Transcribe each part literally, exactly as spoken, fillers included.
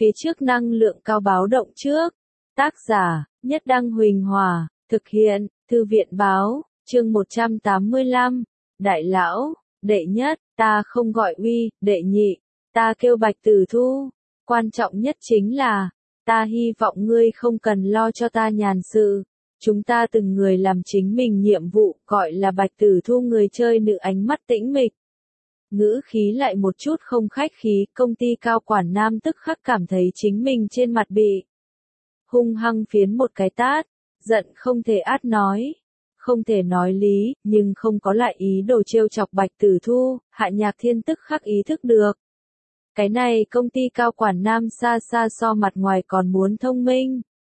Phía trước năng lượng cao báo động trước. Tác giả, Nhất Đăng Huỳnh Hòa, thực hiện, Thư viện Báo, chương một trăm tám mươi lăm. Đại lão, đệ nhất, ta không gọi uy, đệ nhị, ta kêu Bạch Tử Thu. Quan trọng nhất chính là, ta hy vọng ngươi không cần lo cho ta nhàn sự. Chúng ta từng người làm chính mình nhiệm vụ, gọi là Bạch Tử Thu người chơi nữ ánh mắt tĩnh mịch. Ngữ khí lại một chút không khách khí, công ty cao quản nam tức khắc cảm thấy chính mình trên mặt bị hung hăng phiến một cái tát, giận không thể át nói, không thể nói lý, nhưng không có lại ý đồ trêu chọc Bạch Tử Thu, Hạ Nhạc Thiên tức khắc ý thức được. Cái này công ty cao quản nam xa xa so mặt ngoài còn muốn thông minh.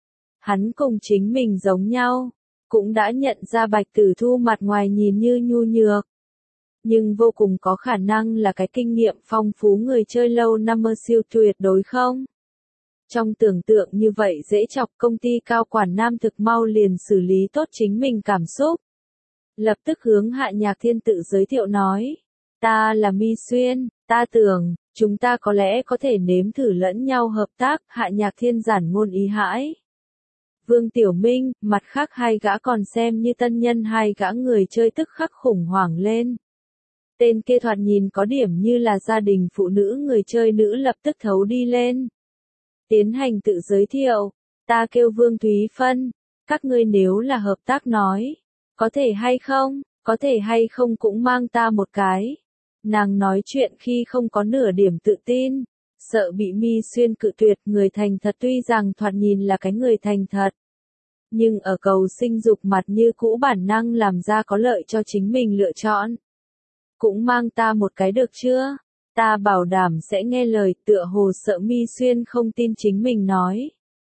Hắn cùng chính mình giống nhau, cũng đã nhận ra Bạch Tử Thu mặt ngoài nhìn như nhu nhược, nhưng vô cùng có khả năng là cái kinh nghiệm phong phú người chơi lâu năm mơ siêu tuyệt đối không? Trong tưởng tượng như vậy dễ chọc, công ty cao quản nam thực mau liền xử lý tốt chính mình cảm xúc. Lập tức hướng Hạ Nhạc Thiên tự giới thiệu nói, ta là Mi Xuyên, ta tưởng, chúng ta có lẽ có thể nếm thử lẫn nhau hợp tác. Hạ Nhạc Thiên giản ngôn ý hãi. Vương Tiểu Minh, mặt khác hai gã còn xem như tân nhân, hai gã người chơi tức khắc khủng hoảng lên. Tên kia thoạt nhìn có điểm như là gia đình phụ nữ, người chơi nữ lập tức thấu đi lên. Tiến hành tự giới thiệu, ta kêu Vương Thúy Phân, các ngươi nếu là hợp tác nói, có thể hay không, có thể hay không cũng mang ta một cái. Nàng nói chuyện khi không có nửa điểm tự tin, sợ bị Mi Xuyên cự tuyệt. Người thành thật tuy rằng thoạt nhìn là cái người thành thật, nhưng ở cầu sinh dục mặt như cũ bản năng làm ra có lợi cho chính mình lựa chọn. Cũng mang ta một cái được chưa? Ta bảo đảm sẽ nghe lời. Tựa hồ sợ Mi Xuyên không tin chính mình nói.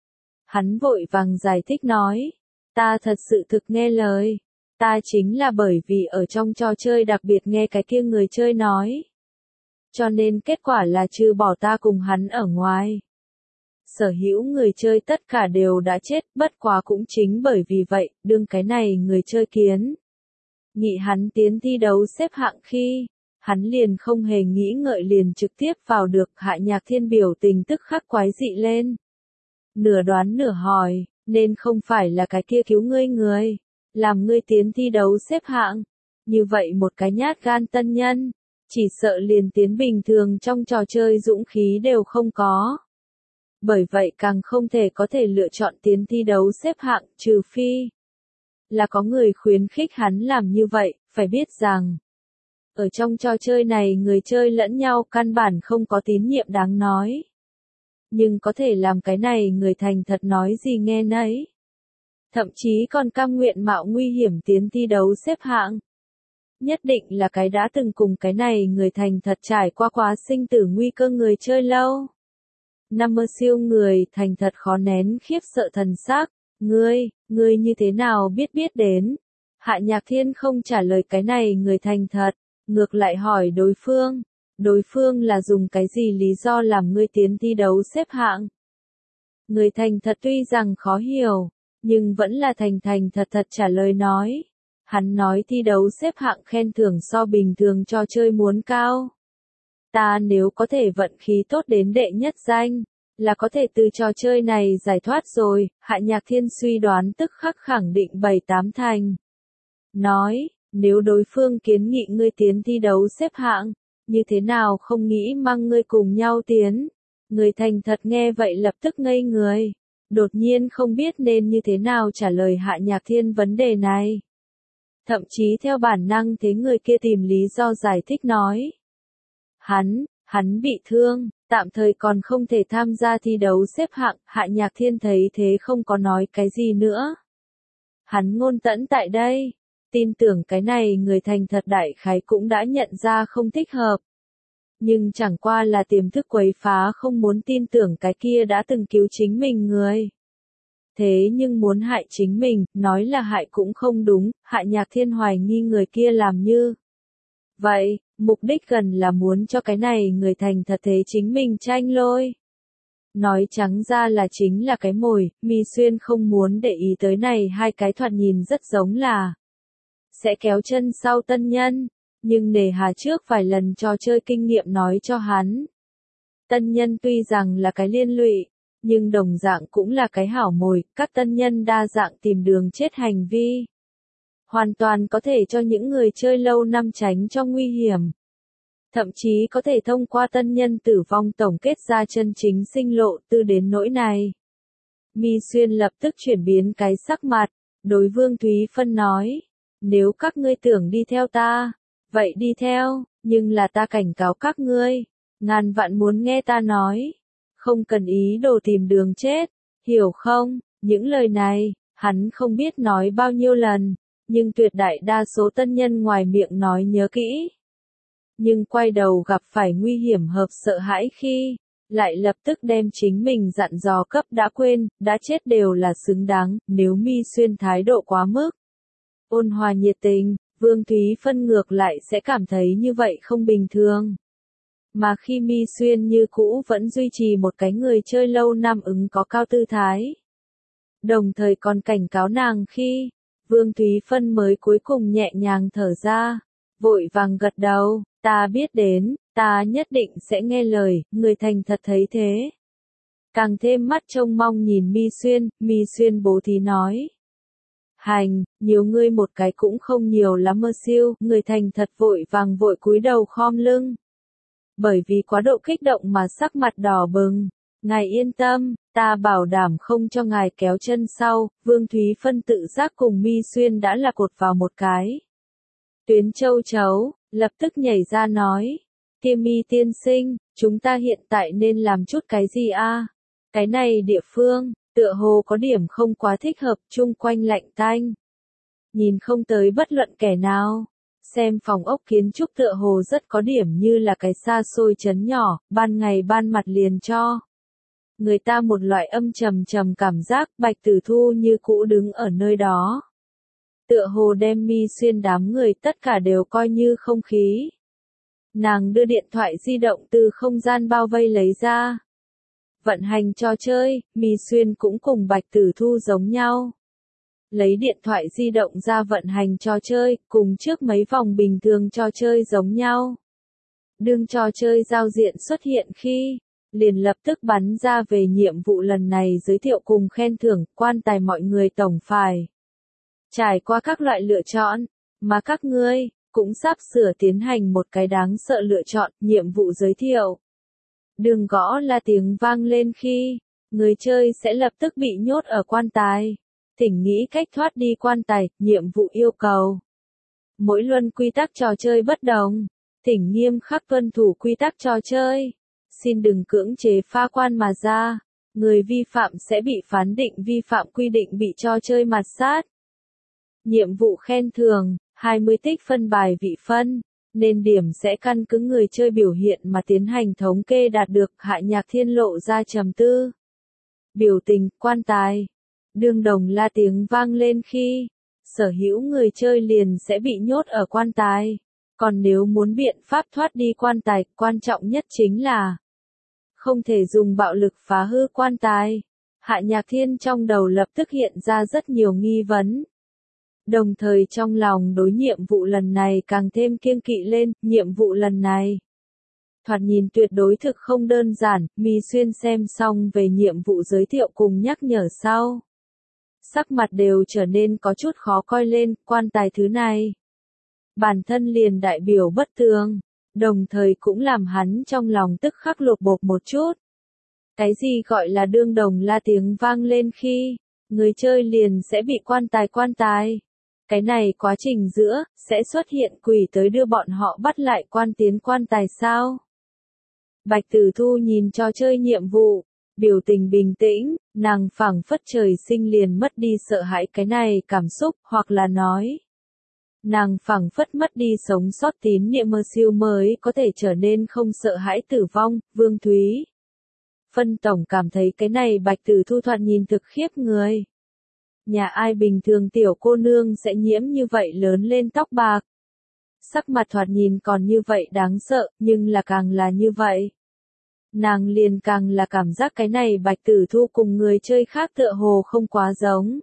Hắn vội vàng giải thích nói, ta thật sự thực nghe lời. Ta chính là bởi vì ở trong trò chơi đặc biệt nghe cái kia người chơi nói. Cho nên kết quả là trừ bỏ ta cùng hắn ở ngoài, sở hữu người chơi tất cả đều đã chết. Bất quá cũng chính bởi vì vậy, đương cái này người chơi kiến nghị hắn tiến thi đấu xếp hạng khi, hắn liền không hề nghĩ ngợi liền trực tiếp vào được. Hạ Nhạc Thiên biểu tình tức khắc quái dị lên. Nửa đoán nửa hỏi, nên không phải là cái kia cứu ngươi người, làm ngươi tiến thi đấu xếp hạng. Như vậy một cái nhát gan tân nhân, chỉ sợ liền tiến bình thường trong trò chơi dũng khí đều không có. Bởi vậy càng không thể có thể lựa chọn tiến thi đấu xếp hạng, trừ phi là có người khuyến khích hắn làm như vậy. Phải biết rằng, ở trong trò chơi này người chơi lẫn nhau căn bản không có tín nhiệm đáng nói. Nhưng có thể làm cái này người thành thật nói gì nghe nấy. Thậm chí còn cam nguyện mạo nguy hiểm tiến thi đấu xếp hạng. Nhất định là cái đã từng cùng cái này người thành thật trải qua quá sinh tử nguy cơ người chơi lâu. Năm mơ siêu người thành thật khó nén khiếp sợ thần sắc. Ngươi, ngươi như thế nào biết biết đến? Hạ Nhạc Thiên không trả lời cái này người thành thật, ngược lại hỏi đối phương. Đối phương là dùng cái gì lý do làm ngươi tiến thi đấu xếp hạng? Người thành thật tuy rằng khó hiểu, nhưng vẫn là thành thành thật thật trả lời nói. Hắn nói thi đấu xếp hạng khen thưởng so bình thường trò chơi muốn cao. Ta nếu có thể vận khí tốt đến đệ nhất danh, là có thể từ trò chơi này giải thoát rồi. Hạ Nhạc Thiên suy đoán tức khắc khẳng định bảy tám thành. Nói, nếu đối phương kiến nghị ngươi tiến thi đấu xếp hạng, như thế nào không nghĩ mang ngươi cùng nhau tiến? Người thành thật nghe vậy lập tức ngây người, đột nhiên không biết nên như thế nào trả lời Hạ Nhạc Thiên vấn đề này. Thậm chí theo bản năng thế người kia tìm lý do giải thích nói. Hắn, hắn bị thương, tạm thời còn không thể tham gia thi đấu xếp hạng. Hạ Nhạc Thiên thấy thế không có nói cái gì nữa. Hắn ngôn tẫn tại đây, tin tưởng cái này người thành thật đại khái cũng đã nhận ra không thích hợp. Nhưng chẳng qua là tiềm thức quấy phá không muốn tin tưởng cái kia đã từng cứu chính mình người. Thế nhưng muốn hại chính mình, nói là hại cũng không đúng. Hạ Nhạc Thiên hoài nghi người kia làm như vậy, mục đích gần là muốn cho cái này người thành thật thế chính mình tranh lôi. Nói trắng ra là chính là cái mồi. Mi Xuyên không muốn để ý tới này hai cái thoạt nhìn rất giống là sẽ kéo chân sau tân nhân, nhưng nề hà trước vài lần trò chơi kinh nghiệm nói cho hắn. Tân nhân tuy rằng là cái liên lụy, nhưng đồng dạng cũng là cái hảo mồi, các tân nhân đa dạng tìm đường chết hành vi. Hoàn toàn có thể cho những người chơi lâu năm tránh cho nguy hiểm. Thậm chí có thể thông qua tân nhân tử vong tổng kết ra chân chính sinh lộ tư đến nỗi này. Mi Xuyên lập tức chuyển biến cái sắc mặt, đối Vương Thúy Phân nói, nếu các ngươi tưởng đi theo ta, vậy đi theo, nhưng là ta cảnh cáo các ngươi, ngàn vạn muốn nghe ta nói, không cần ý đồ tìm đường chết, hiểu không? Những lời này, hắn không biết nói bao nhiêu lần, nhưng tuyệt đại đa số tân nhân ngoài miệng nói nhớ kỹ. Nhưng quay đầu gặp phải nguy hiểm hợp sợ hãi khi, lại lập tức đem chính mình dặn dò cấp đã quên, đã chết đều là xứng đáng, nếu Mi Xuyên thái độ quá mức. Ôn hòa nhiệt tình, Vương Thúy Phân ngược lại sẽ cảm thấy như vậy không bình thường. Mà khi Mi Xuyên như cũ vẫn duy trì một cái người chơi lâu năm ứng có cao tư thái. Đồng thời còn cảnh cáo nàng khi, Vương Thúy Phân mới cuối cùng nhẹ nhàng thở ra, vội vàng gật đầu, ta biết đến, ta nhất định sẽ nghe lời, người thành thật thấy thế. Càng thêm mắt trông mong nhìn Mi Xuyên, Mi Xuyên bố thí nói. Hành, nhiều ngươi một cái cũng không nhiều lắm mơ siêu, người thành thật vội vàng vội cúi đầu khom lưng. Bởi vì quá độ kích động mà sắc mặt đỏ bừng, ngài yên tâm, ta bảo đảm không cho ngài kéo chân sau, Vương Thúy Phân tự giác cùng Mi Xuyên đã là cột vào một cái. Tuyến châu chấu, lập tức nhảy ra nói, kia Mi tiên sinh, chúng ta hiện tại nên làm chút cái gì a? Cái này địa phương, tựa hồ có điểm không quá thích hợp, chung quanh lạnh tanh. Nhìn không tới bất luận kẻ nào. Xem phòng ốc kiến trúc tựa hồ rất có điểm như là cái xa xôi trấn nhỏ, ban ngày ban mặt liền cho. Người ta một loại âm trầm trầm cảm giác, Bạch Tử Thu như cũ đứng ở nơi đó. Tựa hồ đem Mi Xuyên đám người tất cả đều coi như không khí. Nàng đưa điện thoại di động từ không gian bao vây lấy ra. Vận hành trò chơi, Mi Xuyên cũng cùng Bạch Tử Thu giống nhau. Lấy điện thoại di động ra vận hành trò chơi, cùng trước mấy vòng bình thường trò chơi giống nhau. Đương trò chơi giao diện xuất hiện khi, liền lập tức bắn ra về nhiệm vụ lần này giới thiệu cùng khen thưởng, quan tài mọi người tổng phải. Trải qua các loại lựa chọn, mà các ngươi, cũng sắp sửa tiến hành một cái đáng sợ lựa chọn, nhiệm vụ giới thiệu. Đừng gõ là tiếng vang lên khi, người chơi sẽ lập tức bị nhốt ở quan tài. Thỉnh nghĩ cách thoát đi quan tài, nhiệm vụ yêu cầu. Mỗi luân quy tắc trò chơi bất đồng. Thỉnh nghiêm khắc tuân thủ quy tắc trò chơi. Xin đừng cưỡng chế phá quan mà ra. Người vi phạm sẽ bị phán định vi phạm quy định bị trò chơi mạt sát. Nhiệm vụ khen thưởng, hai mươi tích phân bài vị phân. Nên điểm sẽ căn cứ người chơi biểu hiện mà tiến hành thống kê đạt được. Hạ Nhạc Thiên lộ ra trầm tư. Biểu tình, quan tài. Đương đồng la tiếng vang lên khi, sở hữu người chơi liền sẽ bị nhốt ở quan tài. Còn nếu muốn biện pháp thoát đi quan tài, quan trọng nhất chính là không thể dùng bạo lực phá hư quan tài. Hạ Nhạc Thiên trong đầu lập tức hiện ra rất nhiều nghi vấn. Đồng thời trong lòng đối nhiệm vụ lần này càng thêm kiêng kỵ lên, nhiệm vụ lần này. Thoạt nhìn tuyệt đối thực không đơn giản, Mi Xuyên xem xong về nhiệm vụ giới thiệu cùng nhắc nhở sau. Sắc mặt đều trở nên có chút khó coi lên, quan tài thứ này. Bản thân liền đại biểu bất tường, đồng thời cũng làm hắn trong lòng tức khắc lột bột một chút. Cái gì gọi là đương đồng la tiếng vang lên khi, người chơi liền sẽ bị quan tài quan tài. Cái này quá trình giữa, sẽ xuất hiện quỷ tới đưa bọn họ bắt lại quan tiến quan tài sao? Bạch Tử Thu nhìn trò chơi nhiệm vụ. Biểu tình bình tĩnh, nàng phảng phất trời sinh liền mất đi sợ hãi cái này cảm xúc, hoặc là nói. Nàng phảng phất mất đi sống sót tín niệm mơ siêu mới có thể trở nên không sợ hãi tử vong, Vương Thúy. Phân tổng cảm thấy cái này Bạch Tử Thu thoạt nhìn thực khiếp người. Nhà ai bình thường tiểu cô nương sẽ nhiễm như vậy lớn lên tóc bạc. Sắc mặt thoạt nhìn còn như vậy đáng sợ, nhưng là càng là như vậy. Nàng liền càng là cảm giác cái này Bạch Tử Thu cùng người chơi khác tựa hồ không quá giống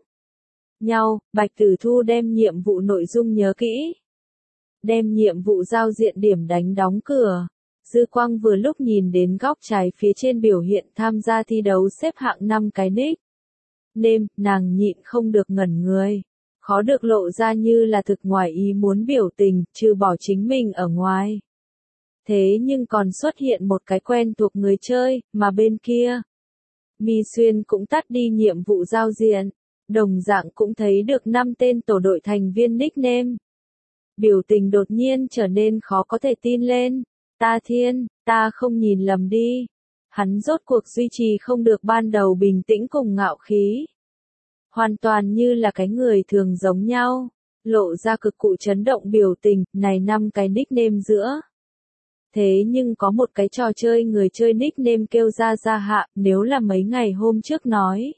nhau. Bạch Tử Thu đem nhiệm vụ nội dung nhớ kỹ. Đem nhiệm vụ giao diện điểm đánh đóng cửa. dư quang vừa lúc nhìn đến góc trái phía trên biểu hiện tham gia thi đấu xếp hạng năm cái nick name, nàng nhịn không được ngẩn người. Khó được lộ ra như là thực ngoài ý muốn biểu tình, trừ bỏ chính mình ở ngoài. Thế nhưng còn xuất hiện một cái quen thuộc người chơi, mà bên kia. Mi Xuyên cũng tắt đi nhiệm vụ giao diện, đồng dạng cũng thấy được năm tên tổ đội thành viên nickname. Biểu tình đột nhiên trở nên khó có thể tin lên. Ta thiên, ta không nhìn lầm đi. Hắn rốt cuộc duy trì không được ban đầu bình tĩnh cùng ngạo khí. Hoàn toàn như là cái người thường giống nhau, lộ ra cực cụ chấn động biểu tình, này năm cái nickname giữa. Thế nhưng có một cái trò chơi người chơi nickname kêu ra ra hạ, nếu là mấy ngày hôm trước nói.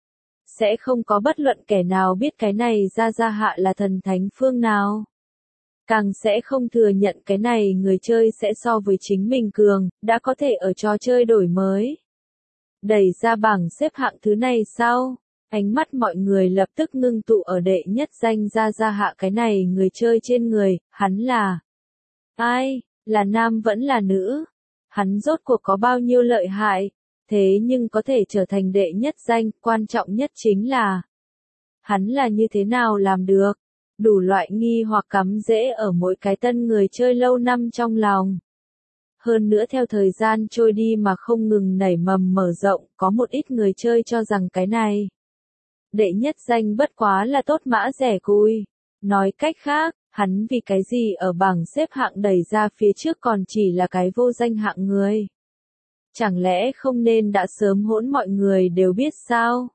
Sẽ không có bất luận kẻ nào biết cái này ra ra hạ là thần thánh phương nào. Càng sẽ không thừa nhận cái này người chơi sẽ so với chính mình cường, đã có thể ở trò chơi đổi mới. Đẩy ra bảng xếp hạng thứ này sau. Ánh mắt mọi người lập tức ngưng tụ ở đệ nhất danh ra ra hạ cái này người chơi trên người, hắn là ai, là nam vẫn là nữ, hắn rốt cuộc có bao nhiêu lợi hại, thế nhưng có thể trở thành đệ nhất danh, quan trọng nhất chính là hắn là như thế nào làm được, đủ loại nghi hoặc cắm rễ ở mỗi cái tân người chơi lâu năm trong lòng. Hơn nữa theo thời gian trôi đi mà không ngừng nảy mầm mở rộng, có một ít người chơi cho rằng cái này đệ nhất danh bất quá là tốt mã rẻ cùi. Nói cách khác, hắn vì cái gì ở bảng xếp hạng đẩy ra phía trước còn chỉ là cái vô danh hạng người. Chẳng lẽ không nên đã sớm hỗn mọi người đều biết sao?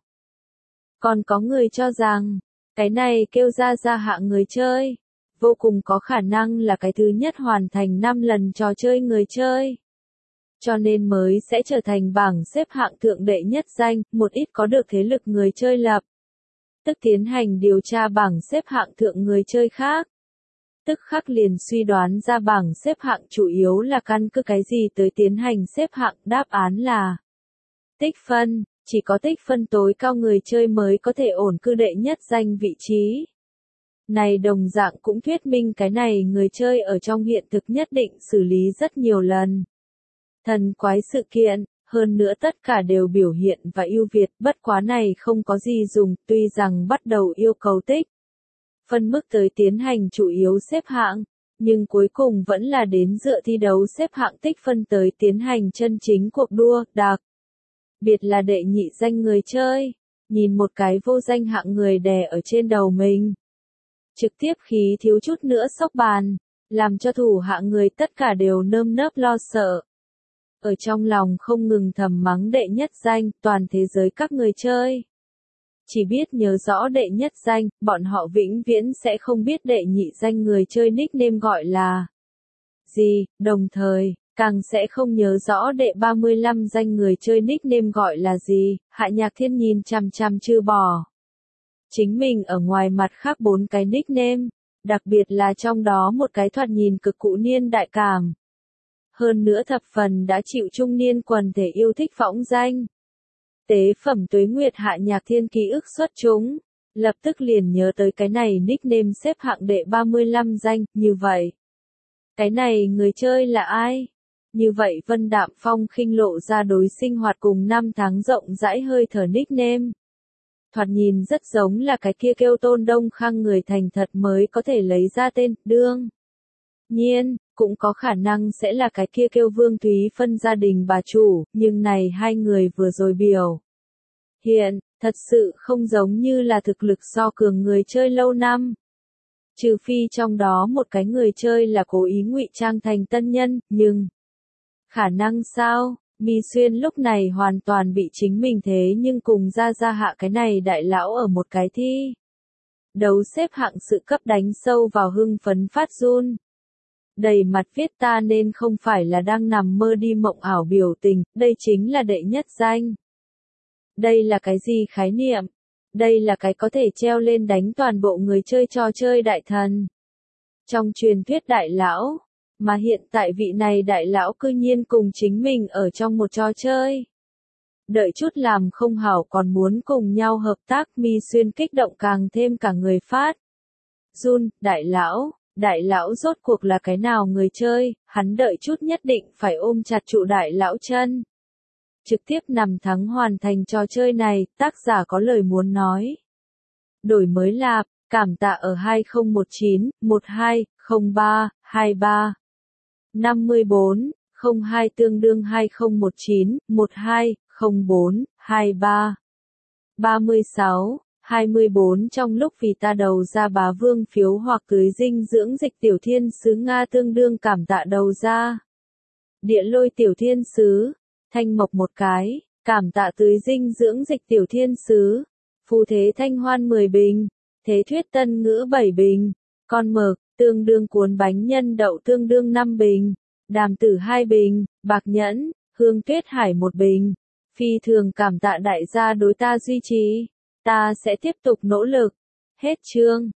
Còn có người cho rằng, cái này kêu ra ra hạng người chơi, vô cùng có khả năng là cái thứ nhất hoàn thành năm lần trò chơi người chơi. Cho nên mới sẽ trở thành bảng xếp hạng thượng đệ nhất danh, một ít có được thế lực người chơi lập. Tức tiến hành điều tra bảng xếp hạng thượng người chơi khác. Tức khắc liền suy đoán ra bảng xếp hạng chủ yếu là căn cứ cái gì tới tiến hành xếp hạng, đáp án là tích phân, chỉ có tích phân tối cao người chơi mới có thể ổn cư đệ nhất danh vị trí. Này đồng dạng cũng thuyết minh cái này người chơi ở trong hiện thực nhất định xử lý rất nhiều lần. Thần quái sự kiện, hơn nữa tất cả đều biểu hiện và ưu việt, bất quá này không có gì dùng, tuy rằng bắt đầu yêu cầu tích phân mức tới tiến hành chủ yếu xếp hạng, nhưng cuối cùng vẫn là đến dựa thi đấu xếp hạng tích phân tới tiến hành chân chính cuộc đua, đặc biệt là đệ nhị danh người chơi, nhìn một cái vô danh hạng người đè ở trên đầu mình. Trực tiếp khí thiếu chút nữa sốc bàn, làm cho thủ hạng người tất cả đều nơm nớp lo sợ. Ở trong lòng không ngừng thầm mắng đệ nhất danh, toàn thế giới các người chơi. Chỉ biết nhớ rõ đệ nhất danh, bọn họ vĩnh viễn sẽ không biết đệ nhị danh người chơi nickname gọi là gì, đồng thời, càng sẽ không nhớ rõ đệ ba mươi lăm danh người chơi nickname gọi là gì, Hạ Nhạc Thiên nhìn chằm chằm chưa bỏ. Chính mình ở ngoài mặt khác bốn cái nickname, đặc biệt là trong đó một cái thoạt nhìn cực cụ niên đại cảm. Hơn nữa thập phần đã chịu trung niên quần thể yêu thích phỏng danh. Tế phẩm Tuế Nguyệt Hạ Nhạc Thiên ký ức xuất chúng, lập tức liền nhớ tới cái này nickname xếp hạng đệ ba mươi lăm danh, như vậy. Cái này người chơi là ai? Như vậy Vân Đạm Phong khinh lộ ra đối sinh hoạt cùng năm tháng rộng rãi hơi thở nickname. Thoạt nhìn rất giống là cái kia kêu Tôn Đông Khang người thành thật mới có thể lấy ra tên, đương nhiên, cũng có khả năng sẽ là cái kia kêu Vương Thúy Phân gia đình bà chủ, nhưng này hai người vừa rồi biểu hiện, thật sự không giống như là thực lực so cường người chơi lâu năm. Trừ phi trong đó một cái người chơi là cố ý ngụy trang thành tân nhân, nhưng khả năng sao? Mi Xuyên lúc này hoàn toàn bị chính mình thế nhưng cùng ra ra hạ cái này đại lão ở một cái thi đấu xếp hạng sự cấp đánh sâu vào hưng phấn phát run. Đầy mặt viết ta nên không phải là đang nằm mơ đi mộng ảo biểu tình, đây chính là đệ nhất danh. Đây là cái gì khái niệm? Đây là cái có thể treo lên đánh toàn bộ người chơi trò chơi đại thần. Trong truyền thuyết đại lão, mà hiện tại vị này đại lão cư nhiên cùng chính mình ở trong một trò chơi. Đợi chút làm không hảo còn muốn cùng nhau hợp tác, Mi Xuyên kích động càng thêm cả người phát run, đại lão. Đại lão rốt cuộc là cái nào người chơi, hắn đợi chút nhất định phải ôm chặt trụ đại lão chân. Trực tiếp nằm thắng hoàn thành trò chơi này, tác giả có lời muốn nói. Đổi mới lạp, cảm tạ ở hai không một chín, một hai, không ba, hai ba. năm mươi bốn, không hai tương đương hai không một chín, một hai, không bốn, hai ba. ba mươi sáu, hai mươi bốn trong lúc vì ta đầu ra bá vương phiếu hoặc cưới dinh dưỡng dịch tiểu thiên sứ Nga tương đương cảm tạ đầu ra. Địa lôi tiểu thiên sứ, thanh mộc một cái, cảm tạ tưới dinh dưỡng dịch tiểu thiên sứ. Phù thế thanh hoan mười bình, thế thuyết tân ngữ bảy bình, con mực, tương đương cuốn bánh nhân đậu tương đương năm bình, đàm tử hai bình, bạc nhẫn, hương kết hải một bình. Phi thường cảm tạ đại gia đối ta duy trì, ta sẽ tiếp tục nỗ lực. Hết chương.